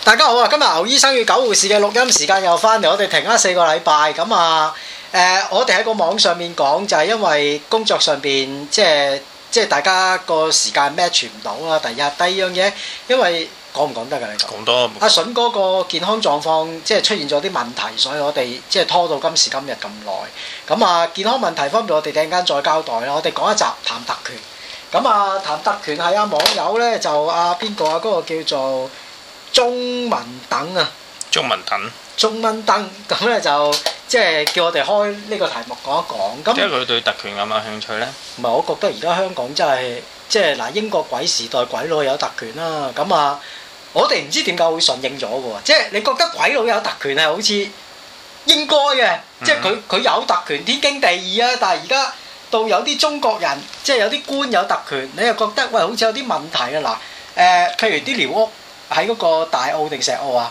大家好啊！今日牛醫生與狗護士嘅錄音時間又翻嚟，我哋停咗4個禮拜咁啊。我哋喺個網上面講就係因為工作上邊即係大家個時間 match 唔到啦。第一，第二樣嘢，因為講唔講得㗎？你講多。 阿筍哥個健康狀況即係出現咗啲問題，所以我哋即係拖到今時今日咁耐。咁啊，健康問題方面我哋陣間再交代啦。我哋講一集譚特權。咁啊，譚特權係網友咧就邊個啊？嗰個叫做中文等啊，中文等咁咧就即係叫我哋開呢個題目講一講。咁即係佢對特權有冇興趣咧？ 唔係，我覺得而家香港真係即係嗱，英國鬼時代鬼佬有特權啦。咁啊，我哋唔知點解會順應咗嘅喎。即係你覺得鬼佬有特權係好似應該嘅，即係佢有特權天經地義啊。但係而家到有啲中國人即係有啲官有特權，你又覺得喂好似有啲問題啊嗱。譬如啲寮屋。喺嗰個大澳定石澳啊？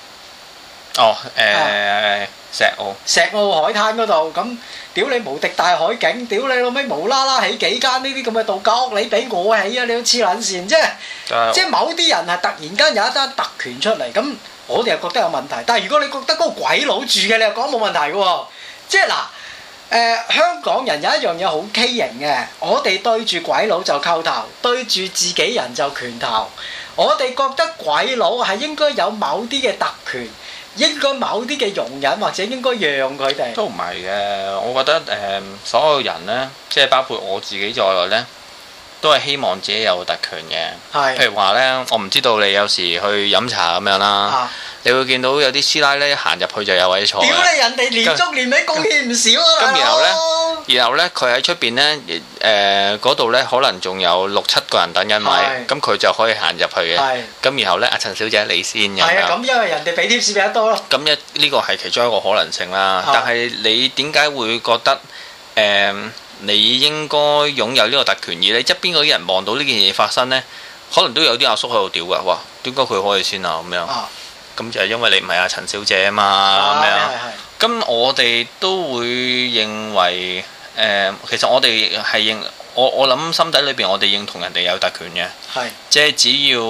石澳海灘嗰度咁，屌你無敵大海景，屌你老味無啦啦起幾間呢啲咁嘅度假屋，你俾我起啊！你都黐撚線，即係某啲人係突然間有一單特權出嚟，咁我哋又覺得有問題。但係如果你覺得嗰個鬼佬住嘅，你又講冇問題嘅喎。即係嗱，香港人有一樣嘢好畸形嘅，我哋對住鬼佬就叩頭，對住自己人就拳頭。我哋覺得鬼佬係應該有某啲嘅特權，應該某啲嘅容忍，或者應該讓佢哋。 都唔係嘅，我覺得所有人呢，即係包括我自己在內呢，都係希望自己有特權嘅。係。譬如話呢，我唔知道你有時去飲茶咁樣啦，你會見到有啲師奶呢行入去就有位坐。屌你！人哋年中年尾貢獻唔少啊！咁然後呢，佢喺出邊呢，嗰度呢，可能仲有6、7個人等緊位，咁佢就可以行入去嘅。咁然後呢，阿陳小姐你先咁樣。係啊，咁因為人哋俾貼士俾得多咯。咁呢個係其中一個可能性啦。但係你點解會覺得你應該擁有呢個特權，而你側邊嗰啲人望到呢件嘢發生呢，可能都有啲阿叔喺度屌㗎，哇！點解佢可以先啊？咁樣。咁就係因為你唔係阿陳小姐啊嘛，咁樣。咁我哋都會認為。其實我哋係我諗心底裏邊，我哋認同人哋有特權嘅，係即係只要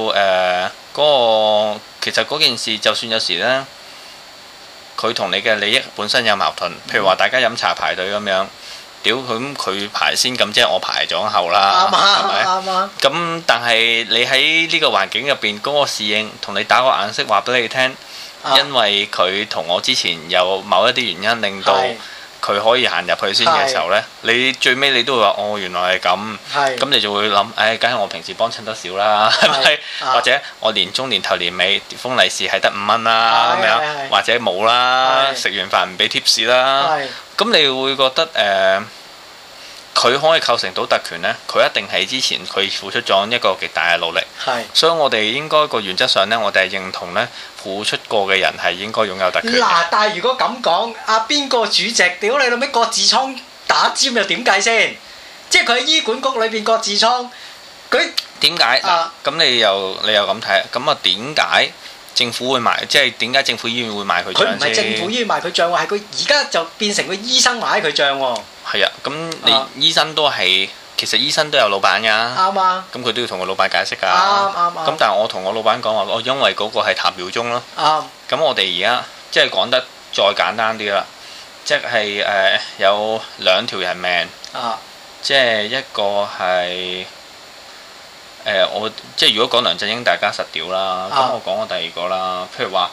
其實嗰件事，就算有時呢，佢同你嘅利益本身有矛盾，譬如話大家飲茶排隊咁樣，屌佢排先，咁即係我排咗後啦，係咪？啱啊！咁但係你喺呢個環境入邊，嗰個侍應同你打個眼色話俾你聽，因為佢同我之前有某一啲原因令到。佢可以行入去先嘅時候呢，你最尾你都會話哦，原來係咁，咁你就會諗，梗係我平時幫襯得少啦，係咪？或者我年中年頭年尾封利是係得5蚊啦，咁樣，或者冇啦，食完飯唔俾貼士啦，咁你會覺得佢可以構成到特權呢，佢一定係之前佢付出咗一個極大嘅努力，所以我哋應該個原則上呢，我哋係認同呢。付出過嘅人係應該擁有特權。 嗱，但係如果咁講，邊個主席屌你老味割痔瘡打尖又點計先？即係佢喺醫管局裏邊割痔瘡，佢點解？咁你又咁睇？咁啊點解政府會賣？即係點解政府醫院會賣佢帳先？佢唔係政府醫院賣佢帳喎，係佢而家就變成個醫生買佢帳喎。係啊，咁你醫生都係。其實醫生都有老闆㗎，啱啊！咁佢都要同個老闆解釋㗎，啱。咁但係我同我老闆講話，我因為嗰個係譚耀宗咯，咁我哋而家即係講得再簡單啲啦，即係有2條人命，即係一個係我即係如果講梁振英大家實屌啦，咁我講個第二個啦，譬如話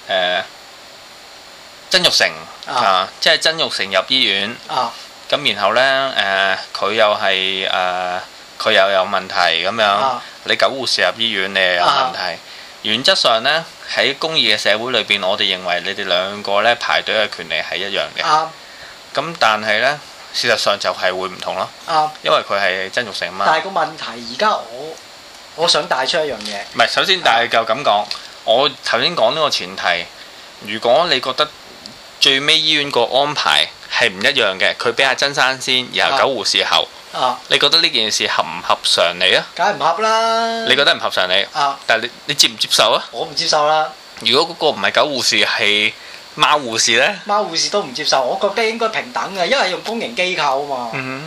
曾鈺成即係曾鈺成入醫院。咁然後呢，佢又係佢又有問題咁樣，你狗護士入醫院你又有問題。原則上呢，喺公義嘅社會裏邊，我哋認為你哋2個呢排隊嘅權利係一樣嘅。咁但係呢，事實上就係會唔同咯。因為佢係曾鈺成啊嘛。 但係個問題而家我想帶出一樣嘢。 唔係，首先但係就咁講，我頭先講呢個前提，如果你覺得最尾醫院個安排係唔一樣嘅，佢俾阿曾生先，然後狗護士後。你覺得呢件事合唔合常理啊？ 梗係唔合啦！ 你覺得唔合常理？但係你接唔接受啊？ 我唔接受啦！ 如果嗰個唔係狗護士，係貓護士呢？ 貓護士都唔接受，我覺得應該平等嘅，因為用公營機構啊嘛。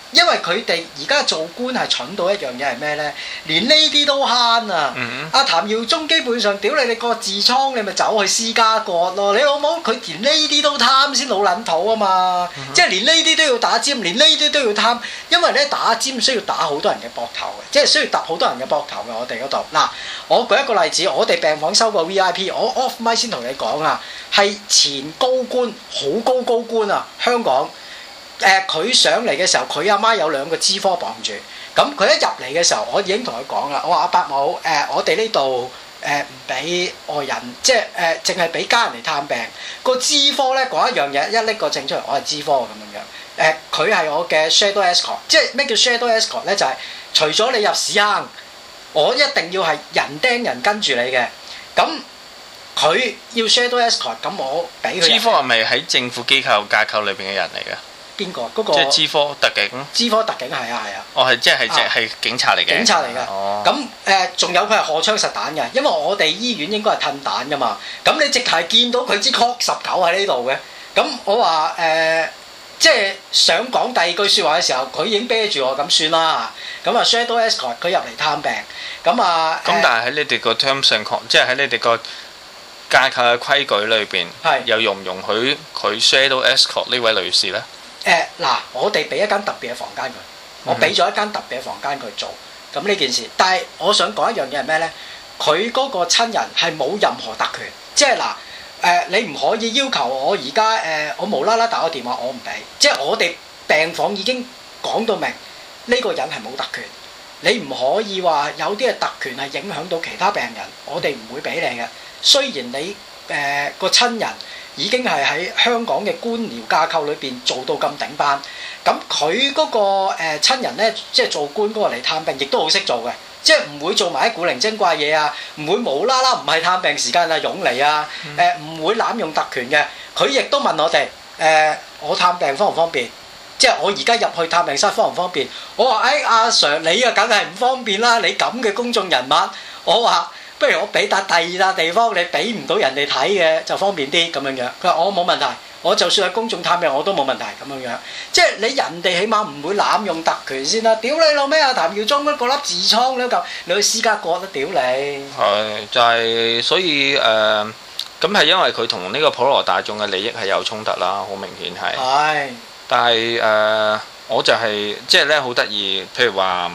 因為佢哋而家做官係蠢到一樣嘢係咩咧？連呢啲都慳啊！阿譚耀宗基本上屌你個痔瘡，你咪走去私家割咯！你老母佢連呢啲都貪先老撚土啊嘛！即係連呢啲都要打尖，連呢啲都要貪，因為咧打尖需要打好多人嘅膊頭嘅，即係需要揼好多人嘅膊頭嘅我哋嗰度。嗱，我舉一個例子，我哋病房收個 VIP，我 off mic 先同你講啊，係前高官，好高官啊，香港。佢上嚟嘅時候，佢阿媽有2個支科綁住。咁佢一入嚟嘅時候，我已經同佢講啦。我話阿伯母，我哋呢度唔俾外人，即係淨係俾家人嚟探病。個支科咧講一樣嘢，一拎個證出嚟，我係支科咁樣。佢係我嘅 shadow escort，即係咩叫 shadow escort 咧？就係除咗你入屎坑，我一定要係人釘人跟住你嘅。咁佢要 shadow escort，咁我俾佢。 支科係咪喺政府機構架構裏邊嘅人嚟嘅？ 邊個？嗰個即係支科特警。支科特警係啊。 哦，係即係警察嚟嘅。 警察嚟㗎。哦。咁仲有佢係荷槍實彈嘅，因為我哋醫院應該係褪彈㗎嘛。咁你直係見到佢支 Cock 19喺呢度嘅。咁我話即係想講第二句説話嘅時候，佢已經啤住我，咁算啦。咁啊 shadow escort 佢入嚟探病。咁啊。咁但係喺你哋個 terms and conditions，即係喺你哋個架構嘅規矩裏邊，又容唔容許佢 shadow escort 呢位女士咧？ 嗱，我哋俾一間特別嘅房間佢，我俾咗一間特別嘅房間佢做，咁呢件事。但係我想講一樣嘢係咩咧？佢嗰個親人係冇任何特權，即係嗱，你唔可以要求我而家我無啦啦打個電話，我唔俾。即係我哋病房已經講到明，呢個人係冇特權，你唔可以話有啲嘅特權係影響到其他病人，我哋唔會俾你嘅。雖然你個親人已經係喺香港嘅官僚架構裏邊做到咁頂班，咁佢嗰個親人咧，即係做官嗰個嚟探病，亦都好識做嘅，即係唔會做埋啲古靈精怪嘢啊，唔會無啦啦唔係探病時間啊湧嚟啊，唔會濫用特權嘅。佢亦都問我哋我探病方唔方便？即係我而家入去探病室方唔方便？我話阿 Sir 你啊梗係唔方便啦，你咁嘅公眾人物，我話。不如我俾笪第二笪地方，你俾唔到人哋睇嘅就方便啲咁樣樣。佢話我冇問題，我就算係公眾探病我都冇問題咁樣樣。即係你人哋起碼唔會濫用特權先啦。屌你老咩啊！譚耀宗嗰粒痔瘡你都夠，你去私家割都屌你。 係就係所以咁係因為佢同呢個普羅大眾嘅利益係有衝突啦，好明顯係。係。但係我就係即係咧好得意，譬如話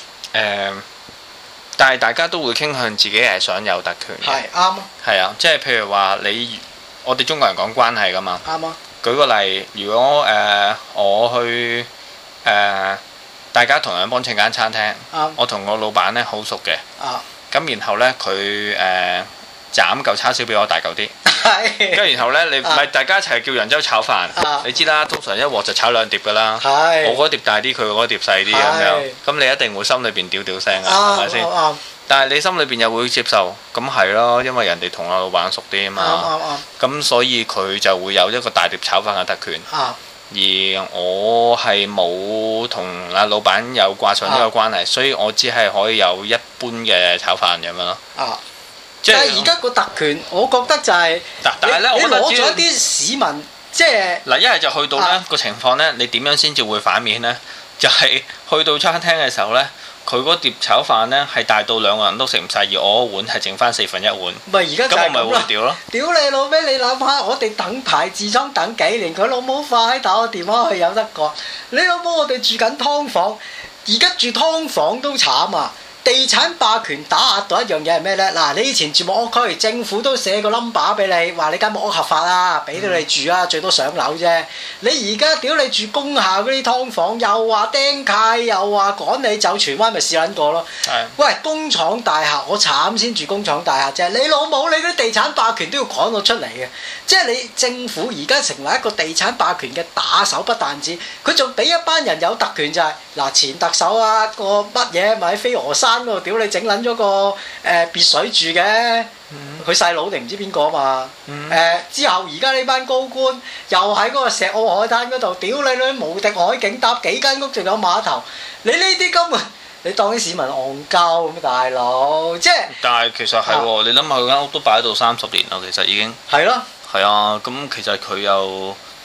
但係大家都會傾向自己係想有特權嘅。係啱啊。係啊，即係譬如話我哋中國人講關係㗎嘛。啱啊。舉個例，如果我去大家同樣幫襯間餐廳，我同個老闆咧好熟嘅。咁然後咧佢斬嚿叉燒俾我大嚿啲。係。跟住然後咧，你咪大家一齊叫揚州炒飯。你知啦，通常一鑊就炒2碟㗎啦。係。我嗰碟大啲，佢嗰碟細啲咁樣。咁你一定會心裏邊屌聲㗎，係咪先？但係你心裏邊又會接受，咁係咯，因為人哋同阿老闆熟啲啊嘛。咁所以佢就會有一個大碟炒飯嘅特權。而我係冇同阿老闆有掛上呢個關係，所以我只係可以有一般嘅炒飯咁樣咯。 但係而家個特權，我覺得就係你攞咗一啲市民，即係嗱，一係就去到呢個情況呢，你點樣先至會反面呢？就係去到餐廳嘅時候呢，佢嗰碟炒飯呢係大到2個人都食唔晒，而我碗係剩翻1/4碗。 咪而家就係咁啦。咁我咪會屌咯！ 屌你老味！你諗下，我哋等排痔瘡等幾年，佢老母快打個電話去有得割。你老母我哋住緊劏房，而家住劏房都慘啊！地產霸權打壓到一樣嘢係咩呢？嗱，你以前住木屋區，政府都寫個 number 俾你，話你間木屋合法啦，俾到你住啊，最多上樓啫。你而家屌你住工廈嗰啲劏房，又話釘契，又話趕你走，荃灣咪試撚過咯。係。喂，工廠大廈，我慘先住工廠大廈啫。你老母，你嗰啲地產霸權都要趕我出嚟嘅。即係你政府而家成為一個地產霸權嘅打手，不但止，佢仲俾一班人有特權就係嗱，前特首啊個乜嘢咪喺飛鵝山嗰度屌你整撚咗個別墅住嘅，佢細佬定唔知邊個啊嘛？之後而家呢班高官又喺嗰個石澳海灘嗰度屌你女無敵海景，搭幾間屋仲有碼頭，你呢啲根本你當啲市民戇鳩咁大佬，即係。但係其實係喎，你諗下佢間屋都擺喺度30年啦，其實已經。係咯。係啊，咁其實佢又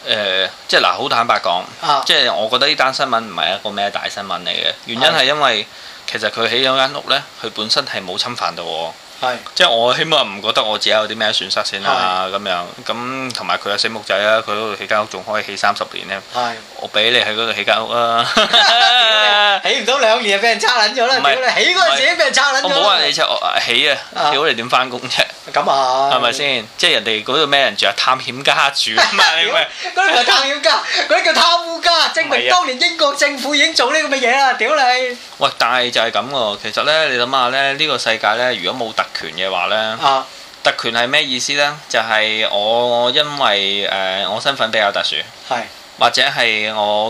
即係嗱，好坦白講，即係我覺得呢單新聞唔係一個咩大新聞嚟嘅，原因係因為其實佢起咗間屋呢，佢本身係冇侵犯到我。即係我起碼唔覺得我自己有啲咩損失先啦，咁樣咁同埋佢有死木仔啊，佢嗰度起間屋仲可以起30年呢。我俾你喺嗰度起間屋啊！ 起唔到2年就俾人叉撚咗啦！屌你起嗰陣時已經俾人叉撚咗。 我冇話你起啊！屌你點翻工啫？ 咁啊， 係咪先？即係人哋嗰度咩人住啊？探險家住啊嘛！ 嗰啲唔係探險家，嗰啲叫貪污家，證明當年英國政府已經做呢咁嘅嘢啦！屌你！喂， 但係就係咁喎。其實呢，你諗下呢，呢個世界呢，如果冇特權嘅話呢，特權係咩意思呢？就係我因為我身份比較特殊，或者係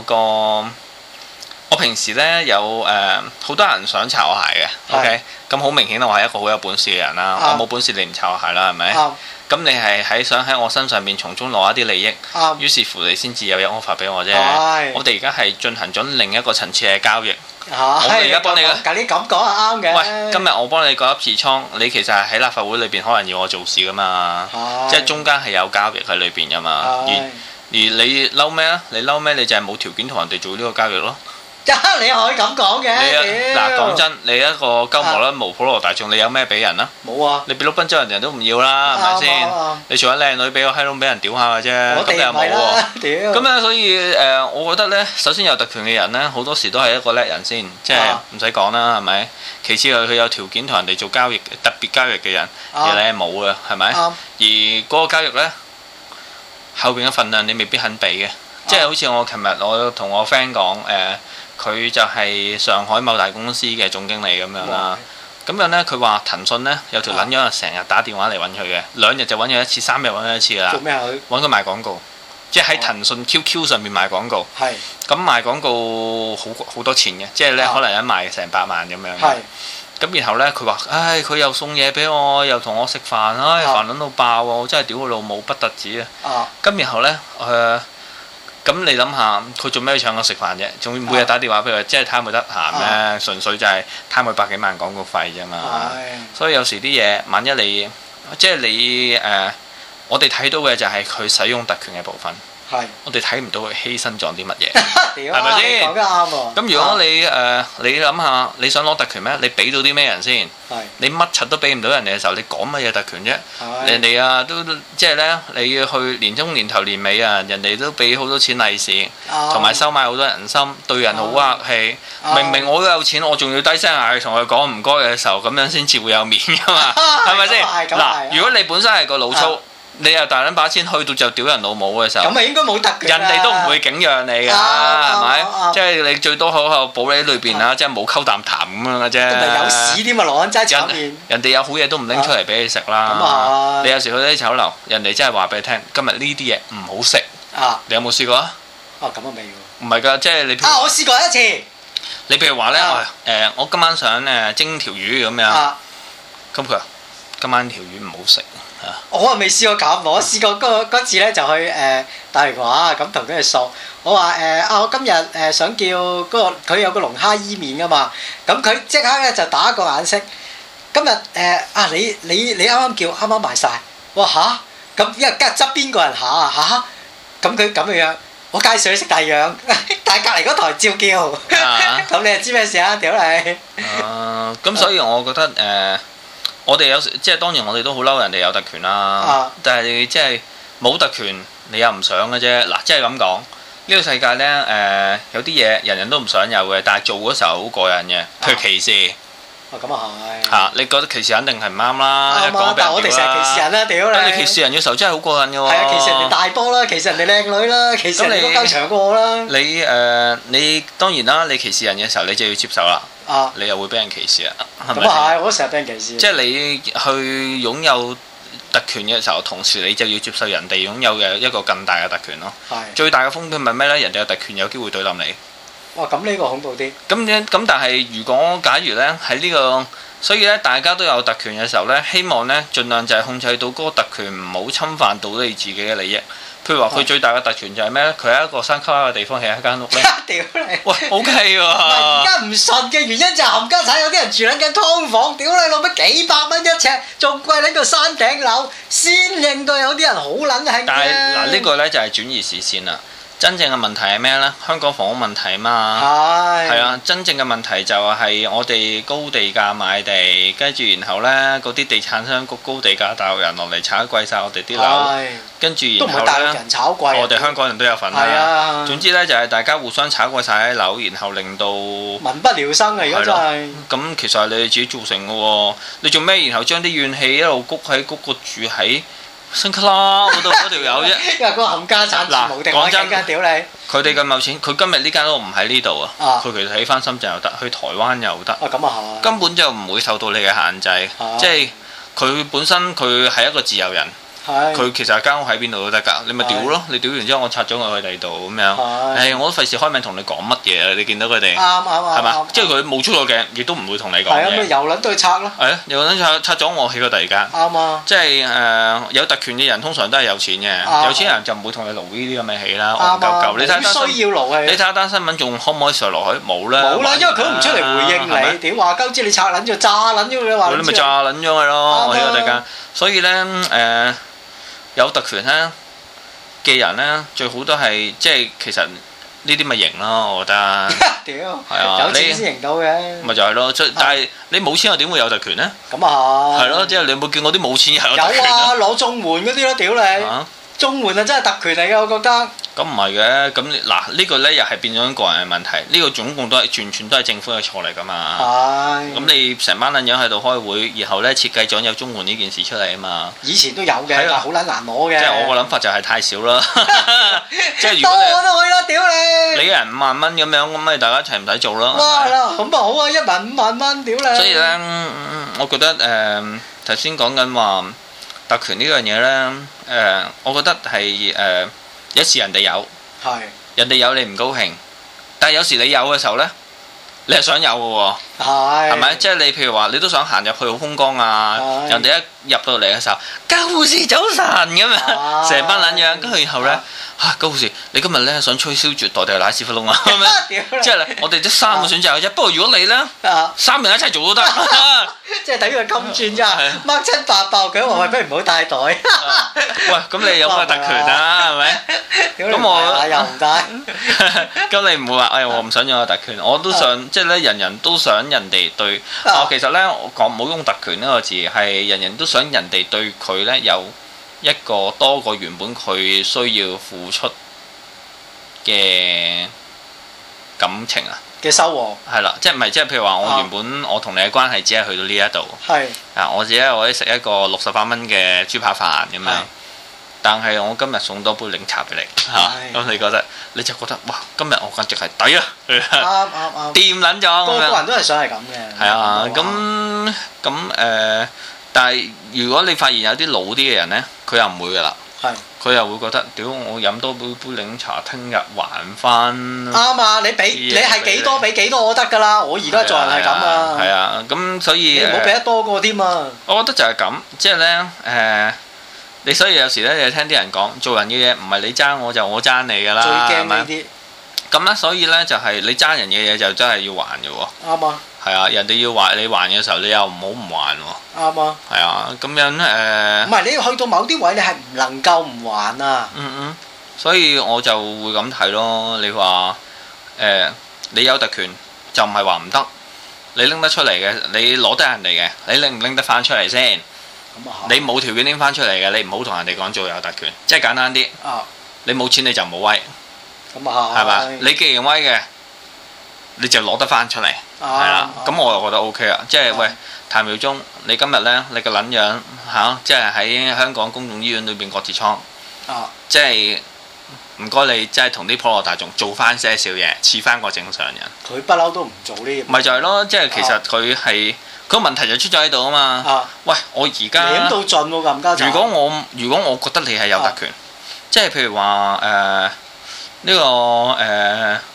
我平時呢有好多人想擦我鞋嘅，OK，咁好明顯我係一個好有本事嘅人啦。我冇本事你唔擦我鞋啦，係咪？咁你係想喺我身上面從中攞一啲利益，於是乎你先至有 offer 俾我啫。我哋而家係進行咗另一個層次嘅交易。我而家幫你嘅， 你咁講係啱嘅。 喂，今日我幫你割粒痔瘡，你其實係喺立法會裏邊可能要我做事噶嘛，即係中間係有交易喺裏邊噶嘛。而你嬲咩啊？你嬲咩？你就係冇條件同人哋做呢個交易咯。 你可以咁講嘅。 嗱，講真，你一個鳩毛啦，無普羅大眾，你有咩俾人啊？ 冇啊！ 你俾碌賓州人都唔要啦，係咪先？你做緊靚女俾個閪窿俾人屌下嘅啫，咁又冇喎。咁啊，所以我覺得呢，首先有特權嘅人呢，好多時都係一個叻人先，即係唔使講啦，係咪？其次佢有條件同人哋做交易，特別交易嘅人，而你係冇嘅，係咪？而嗰個交易呢，後邊嘅份量你未必肯俾嘅，即係好似我琴日我同我 friend 講佢就係上海某大公司嘅總經理咁樣啦。咁樣呢，佢話騰訊呢有條撚樣成日打電話嚟揾佢嘅，2日就揾佢一次，3日揾佢一次噶啦。 做咩啊？ 揾佢賣廣告，即係喺騰訊 QQ 上面賣廣告。咁賣廣告好多錢嘅，即係呢可能一賣成100萬咁樣。咁然後呢，佢話：唉，佢又送嘢俾我，又同我食飯，唉，煩撚到爆喎！我真係屌佢老母不特止啊！咁然後呢，咁你諗下，佢做咩要搶我食飯啫？仲每日打電話俾佢，即係貪佢得閒咩？純粹就係貪佢100幾萬廣告費啫嘛。所以有時啲嘢，萬一你即係你我哋睇到嘅就係佢使用特權嘅部分。我哋睇唔到佢犧牲咗啲乜嘢，係咪先？講得啱喎。咁如果你諗下，你想攞特權咩？你俾到啲咩人先？你乜柒都俾唔到人哋嘅時候，你講乜嘢特權啫？人哋啊都即係呢，你要去年中年頭年尾啊，人哋都俾好多錢利是，同埋收買好多人心，對人好客氣。明明我都有錢，我仲要低聲下氣同佢講唔該嘅時候，咁樣先至會有面㗎嘛？係咪先？嗱，如果你本身係個老粗。你又大撚把錢去到就屌人老母嘅時候， 咁咪應該冇特權， 人哋都唔會景仰你㗎，係咪？即係你最多好後保你喺裏邊啊，即係冇溝啖痰咁樣嘅啫。咁咪有屎添啊！攞緊齋炒麵， 人哋有好嘢都唔拎出嚟俾你食啦。你有時去啲酒樓，人哋真係話俾你聽，今日呢啲嘢唔好食。你有冇試過啊？ 咁啊未喎。唔係㗎，即係你。 我試過一次。 你譬如話咧，我今晚想蒸條魚咁樣。咁佢話：今晚條魚唔好食。 我未試過咁，我試過嗰次咧就去大榮華咁同佢哋索，我話我今日想叫嗰個佢有個龍蝦伊麵噶嘛，咁佢即刻咧就打個眼色，今日你啱啱叫啱啱賣晒，我話嚇，咁因為側邊個人嚇，咁佢咁嘅樣，我介紹你識第二樣，但係隔離嗰台照叫，咁你就知咩事啊？屌你！ 咁所以我覺得我哋有時即係當然我哋都好嬲人哋有特權啦，但係即係冇特權你又唔想嘅啫。嗱，即係咁講，呢個世界呢，有啲嘢人人都唔想有嘅，但係做嗰時候好過癮嘅，譬如歧視。 咁啊係。 你覺得歧視肯定係唔啱啦。 但係我哋成日歧視人啦，屌你！ 你歧視人嘅時候真係好過癮嘅喎。 係啊，歧視人哋大波啦，歧視人哋靚女啦，歧視人哋個鳩長過我啦。 你當然啦，你歧視人嘅時候你就要接受啦。你又會俾人歧視啊？ 咁啊係，我都成日俾人歧視。 即係你去擁有特權嘅時候，同時你就要接受人哋擁有嘅一個更大嘅特權咯。最大嘅風險係咩呢？人哋有特權有機會對冧你。 哇！咁呢個恐怖啲。 咁但係如果假如呢喺呢個所以咧，大家都有特權嘅時候咧，希望咧盡量就係控制到嗰個特權唔好侵犯到你自己嘅利益。譬如話佢最大嘅特權就係咩咧？佢喺一個山卡拉嘅地方起一間屋咧。 屌你！ 喂 ，OK 喎。 而家唔信嘅原因就係冚家產有啲人住緊間劏房，屌你老味幾百蚊一尺，仲貴喺個山頂樓，先令到有啲人好撚興。 但係嗱，呢個咧就係轉移視線啦。真正嘅問題係咩呢？香港房屋問題嘛，係啊，真正嘅問題就係我哋高地價買地，跟住然後呢嗰啲地產商谷高地價，大陸人落嚟炒貴晒我哋啲樓，跟住然後呢， 大陸人炒貴， 我哋香港人都有份啦。總之呢，就係大家互相炒貴晒啲樓，然後令到民不聊生啊！而家真係咁，其實係你哋自己造成嘅喎。你做咩？然後將啲怨氣一路谷個住喺新卡拉嗰度嗰條友啫， 因為嗰個冚家產嗱， 無敵海景㗎，屌你！佢哋咁有錢，佢今日呢間屋唔喺呢度啊，佢其實喺翻深圳又得，去台灣又得， 咁啊根本就唔會受到你嘅限制，即係佢本身佢係一個自由人。佢其實間屋喺邊度都得㗎，你咪屌咯！你屌完之後，我拆咗佢去第二度咁樣。我都費事開名同你講乜嘢啊！你見到佢哋係嘛？即係佢冇出過鏡，亦都唔會同你講嘅。 咁咪又撚都去拆咯。 又撚拆咗我起過第二間。 啱啊！ 即係有特權嘅人通常都係有錢嘅，有錢人就唔會同你勞呢啲咁嘅起啦，戇鳩鳩。你睇下需要勞氣。 你睇下單新聞仲可唔可以上落去？冇啦。 冇啦，因為佢都唔出嚟回應你。屌話鳩知你拆撚咗，炸撚咗你話。 你咪炸撚咗佢咯！我起過第二間，所以咧有特權咧嘅人咧，最好都係即係其實呢啲咪型咯，我覺得。 屌， 係啊， 有錢先型到嘅。 咪就係咯，但係你冇錢又點會有特權咧？ 咁啊係咯，即係你有冇見過啲冇錢又有特權啊？ 有啊，攞綜援嗰啲咯，屌你！綜援啊，真係特權嚟嘅，我覺得。 咁唔係嘅，咁嗱呢個咧又係變咗個人嘅問題。呢個總共都係完全都係政府嘅錯嚟㗎嘛。係。咁你成班撚樣喺度開會，然後咧設計咗有綜援呢件事出嚟啊嘛。 以前都有嘅，但係好撚難攞嘅。 即係我個諗法就係太少啦。即係如果多我都去啦，屌你！ 你一人5萬蚊咁樣，咁咪大家一齊唔使做咯。 哇！咁啊好啊，1萬5萬蚊，屌你！ 所以咧，我覺得頭先講緊話特權呢樣嘢咧，我覺得係有時人哋有，人哋有你唔高興，但係有時你有嘅時候咧，你係想有嘅喎，係咪？即係你譬如話，你都想行入去好風光啊，人哋一入到嚟嘅時候，舊時早晨咁樣，成班撚樣，跟住然後咧舊時你今日咧想吹簫絕代定係奶屎忽窿啊？即係我哋得3個選擇嘅啫。不過如果你咧3人一齊做都得， 即係等於個金鑽咋，掹親白爆佢話喂，不如唔好帶袋。 喂，咁你有乜特權啊？係咪？咁我又唔帶。 咁你唔會話我唔想有個特權，我都想即係咧，人人都想人哋對。其實咧，我講唔好用特權呢個字，係人人都想人哋對佢咧有一個多過原本佢需要付出嘅感情啊嘅收穫係啦，即係唔係即係譬如話我原本我同你嘅關係只係去到呢一度係我只係可以食一個68蚊嘅豬扒飯咁樣，但係我今日送多杯檸茶俾你咁你覺得你就覺得哇，今日我簡直係抵啊！啱掂撚咗， 個人都係想係咁嘅。 係啊，咁但係如果你發現有啲老啲嘅人咧，佢又唔會噶啦。佢又會覺得，屌我飲多杯檸茶，聽日還翻。啱啊！你係幾多俾幾多我得㗎啦！我而家做人係咁啊。 係啊，咁所以你唔好俾得多過添啊！ 我覺得就係咁，即係咧你所以有時咧，你聽啲人講，做人嘅嘢唔係你爭我就我爭你㗎啦。 最驚呢啲。 咁咧，所以咧就係你爭人嘅嘢就真係要還嘅喎。啱啊。係啊，人哋要還你還嘅時候，你又唔好唔還喎。啱啊。係啊，咁樣唔係你去到某啲位，你係唔能夠唔還啊。 所以我就會咁睇咯。你話你有特權就唔係話唔得，你拎得出嚟嘅，你攞得人哋嘅，你拎唔拎得翻出嚟先？你冇條件拎翻出嚟嘅，你唔好同人哋講做有特權，即係簡單啲。你冇錢你就唔好威。咁啊係嘛？你既然威嘅，你就攞得翻出嚟。係啦，咁我又覺得 OK 啊，即係喂，譚耀宗，你今日呢，你個撚樣嚇，即係喺香港公共醫院裏邊割痔瘡，即係唔該你，即係同啲普羅大眾做翻些少嘢，似翻個正常人。佢不嬲都唔做呢啲。咪就係咯，即係其實佢係個問題就出咗喺度啊嘛。喂，我而家舐到盡喎咁家陣。 如果我覺得你係有特權，即係譬如話呢個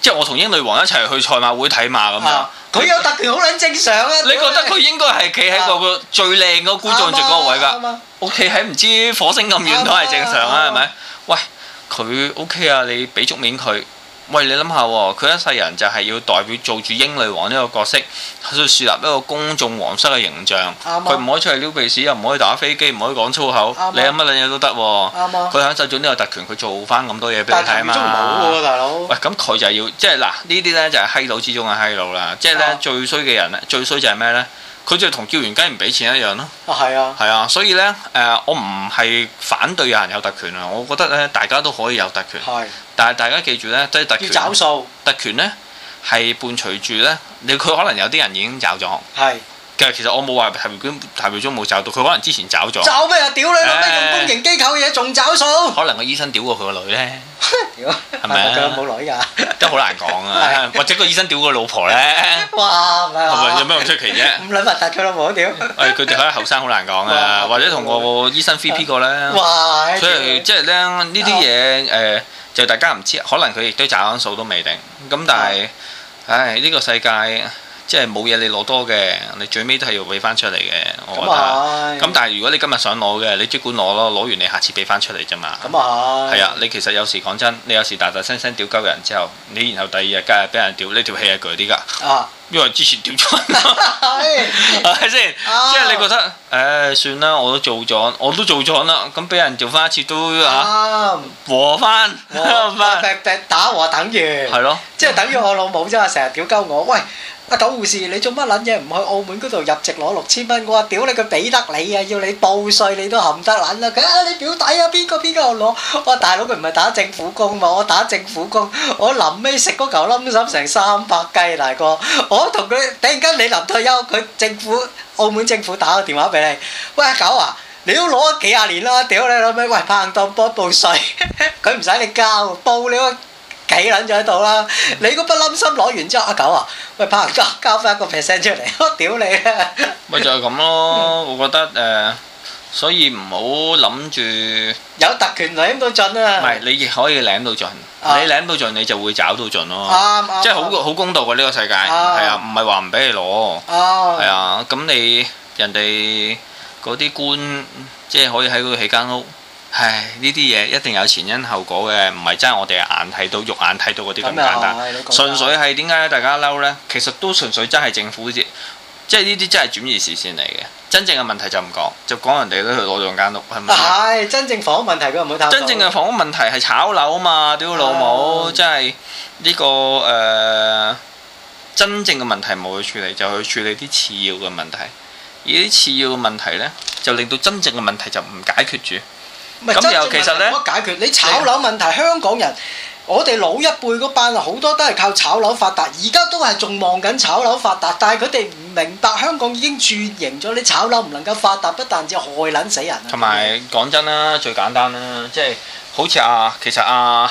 即係我同英女王一齊去賽馬會睇馬咁樣。 佢有特權好撚正常啊！ 你覺得佢應該係企喺個最靚嗰個觀眾席嗰個位㗎？我企喺唔知火星咁遠都係正常啊，係咪？喂，佢 OK 啊，你俾足面佢。喂，你諗下喎，佢一世人就係要代表做住英女王呢個角色，去樹立一個公眾皇室嘅形象。佢唔可以出嚟撩鼻屎，又唔可以打飛機，唔可以講粗口。你有乜撚嘢都得喎。佢享受咗呢個特權，佢做翻咁多嘢俾你睇啊嘛。但係冇喎，大佬。喂，咁佢就要即係嗱，呢啲咧就係閪佬之中嘅閪佬啦。即係咧最衰嘅人咧，最衰就係咩咧？佢就同叫完雞唔俾錢一樣咯。係啊，所以咧我唔係反對有人有特權啊，我覺得咧大家都可以有特權。但係大家記住咧，即係特權。要找數。特權咧係伴隨住咧，佢可能有啲人已經找咗。其實我冇話投票中冇找到，佢可能之前找咗。找咩啊？屌你老味用公營機構嘢仲找數？可能個醫生屌過佢個女咧。屌，係咪啊？佢冇女㗎。都好難講啊！或者個醫生屌個老婆咧。哇！係咪有咩咁出奇啫？唔撚核突佢老婆屌。佢哋喺後生好難講啊，或者同個醫生 VP 過咧。哇！所以即係咧呢啲嘢就大家唔知，可能佢亦都找緊數都未定。咁但係，唉呢個世界。即係冇嘢你攞多嘅，你最尾都係要俾翻出嚟嘅，我覺得。咁但係如果你今日想攞嘅，你即管攞咯，攞完你下次俾翻出嚟啫嘛。咁係啊，你其實有時講真，你有時大大聲聲屌鳩人之後，你然後第二日梗係俾人屌，呢條氣係鋸啲㗎。因為之前屌咗，係咪先？即係你覺得算啦，我都做咗啦，咁俾人屌翻一次都和翻，打和等於係咯，即係等於我老母啫嘛，成日屌鳩我，喂。阿狗護士，你做乜撚嘢唔去澳門嗰度入籍攞6000蚊？我話屌你，佢俾得你啊！要你報稅你都冚得撚啦！佢你表弟啊，邊個攞？我話大佬佢唔係打政府工嘛，我打政府工，我臨尾食嗰嚿冧心成300雞大哥，我同佢突然間你臨退休，佢澳門政府打個電話俾你，喂阿狗啊！你都攞咗幾廿年啦，屌你老味！喂，拍硬檔幫報稅，佢唔使你交，報你個。幾撚咗喺度啦！你嗰筆冧心攞完之後，阿狗啊，喂，拍交翻1% 出嚟，我屌你啊！咪就係咁咯，我覺得所以唔好諗住有特權領到盡啊！唔係，你亦可以領到盡，你領到盡你就會找到盡咯。啱，即係好公道嘅呢個世界，係啊，唔係話唔俾你攞，係啊，咁你人哋嗰啲官即係可以喺嗰度起間屋。唉，呢啲嘢一定有前因後果嘅，唔係真係我哋眼睇到、肉眼睇到嗰啲咁簡單。純粹係點解大家嬲呢？其實都純粹真係政府即係呢啲真係轉移視線嚟嘅。真正嘅問題就唔講，就講人哋都去攞咗間屋，係咪？係真正房屋問題佢唔會探討。真正嘅房屋問題係炒樓啊嘛！屌老母，真係呢個真正嘅問題冇去處理，就去處理啲次要嘅問題。而啲次要嘅問題呢，就令到真正嘅問題就唔解決住。咁又其實咧，冇得解決。你炒樓問題，香港人，我哋老一輩嗰班啊，好多都係靠炒樓發達，而家都係仲望緊炒樓發達，但係佢哋唔明白香港已經轉型咗，你炒樓唔能夠發達，不但止害撚死人。同埋講真啦，最簡單啦，即係好似其實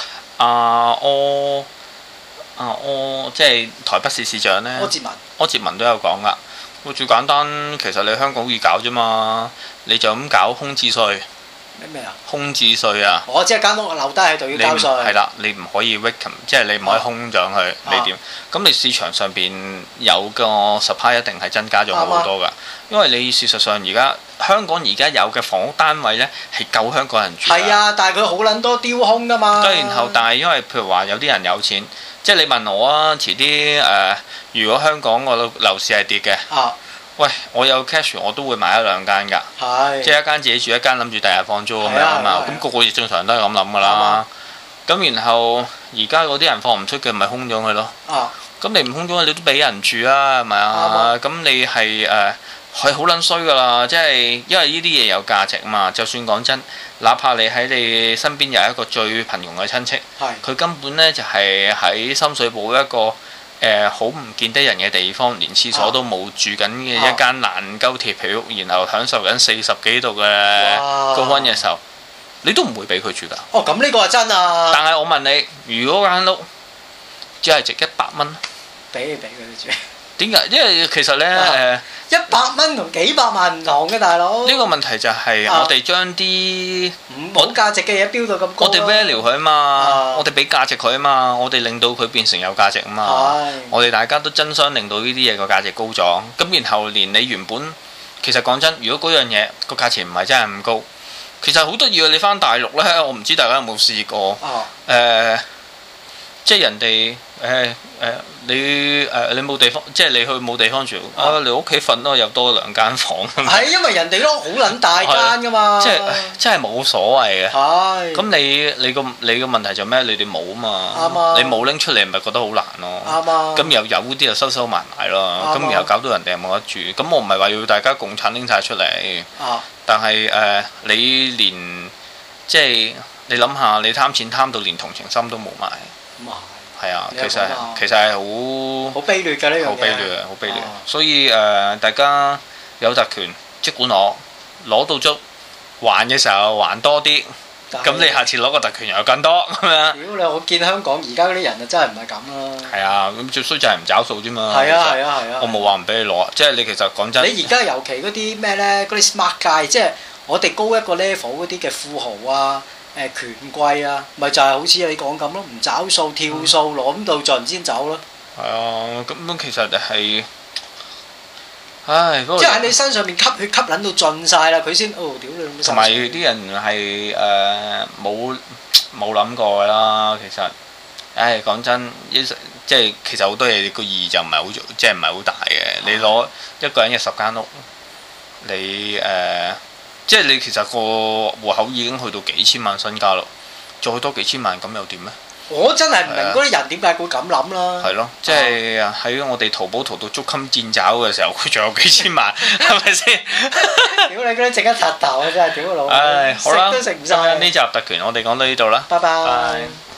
即係台北市市長咧，柯哲文都有講噶。最簡單，其實你香港好易搞啫嘛，你就咁搞空置稅。咩啊？空置稅啊！我即係間屋留低喺度要交稅。係啦，你唔可以 vacant，即係你唔可以空咗佢，你點？咁你市場上邊有個 supply 一定係增加咗好多㗎，因為你事實上而家香港而家有嘅房屋單位咧係夠香港人住。係啊，但係佢好撚多丟空㗎嘛。跟然後，但係因為譬如話有啲人有錢，即係你問我啊，遲啲如果香港個樓市係跌嘅。喂，我有 cash， 我都會買1-2間㗎，即係一間自己住，一間諗住第日放租咁樣啊嘛。咁個個亦正常都係咁諗㗎啦。咁然後而家嗰啲人放唔出嘅，咪空咗佢咯。咁你唔空咗，你都俾人住啊，係咪啊？咁你係係好撚衰㗎啦，即係因為呢啲嘢有價值啊嘛。就算講真，哪怕你喺你身邊有一個最貧窮嘅親戚，佢根本呢就係喺深水埗一個。好唔見得人嘅地方，連廁所都冇，住緊嘅一間爛鳩鐵皮屋，然後享受緊40幾度嘅高溫嘅時候，你都唔會俾佢住㗎。哦，咁呢個係真啊！但係我問你，如果間屋只係值100蚊，俾佢住。 點解？因為其實咧 100蚊同幾百萬唔同嘅大佬。 呢個問題就係我哋將啲冇價值嘅嘢標到咁高。 我哋 value 佢啊嘛，我哋俾價值佢啊嘛，我哋令到佢變成有價值啊嘛。我哋大家都爭相令到呢啲嘢個價值高咗，咁然後連你原本其實講真，如果嗰樣嘢個價錢唔係真係咁高，其實好得意啊！你翻大陸咧，我唔知大家有冇試過即係人哋你冇地方，即係你去冇地方住你屋企瞓咯，又多2間房。 係因為人哋都好撚大間噶嘛， 即係真係冇所謂嘅。 係。 咁你個問題就咩？你哋冇啊嘛，你冇拎出嚟，咪覺得好難咯。啱啊。咁又有啲又收埋咯，咁然後搞到人哋又冇得住。咁我唔係話要大家共產拎晒出嚟。但係你連即係你諗下，你貪錢貪到連同情心都冇埋。係啊，其實係好卑劣嘅呢樣嘢， 好卑劣啊，好卑劣。所以大家有特權，即管攞到足，還嘅時候還多啲，咁你下次攞個特權又有更多咁樣。 屌你！我見香港而家嗰啲人啊，真係唔係咁啦。 係啊，咁最衰就係唔找數啫嘛。 係啊。 我冇話唔俾你攞，即係你其實講真。 你而家尤其嗰啲咩咧？嗰啲 smart 界，即係我哋高一個 level 嗰啲嘅富豪啊！權貴啊，咪就係好似你講咁咯，唔找數跳數攞到盡先走咯。 係啊，咁其實係，唉， 即係喺你身上面吸血吸撚到盡晒啦，佢先屌你！ 同埋啲人係冇諗過㗎啦，其實，唉講真，即係其實好多嘢個意義就唔係好即係唔係好大嘅。你攞一個人嘅10間屋，你即係你其實個戶口已經去到幾千萬身家咯，再多幾千萬咁又點呢？ 我真係唔明嗰啲人點解會咁諗啦。 係咯，即係喺我哋淘寶淘到捉襟見肘嘅時候，佢仲有幾千萬，係咪先？ 屌你嗰啲值一柒頭啊！真係屌個老， 好啦， 食都食唔晒。 呢集特權我哋講到呢度啦， 拜拜。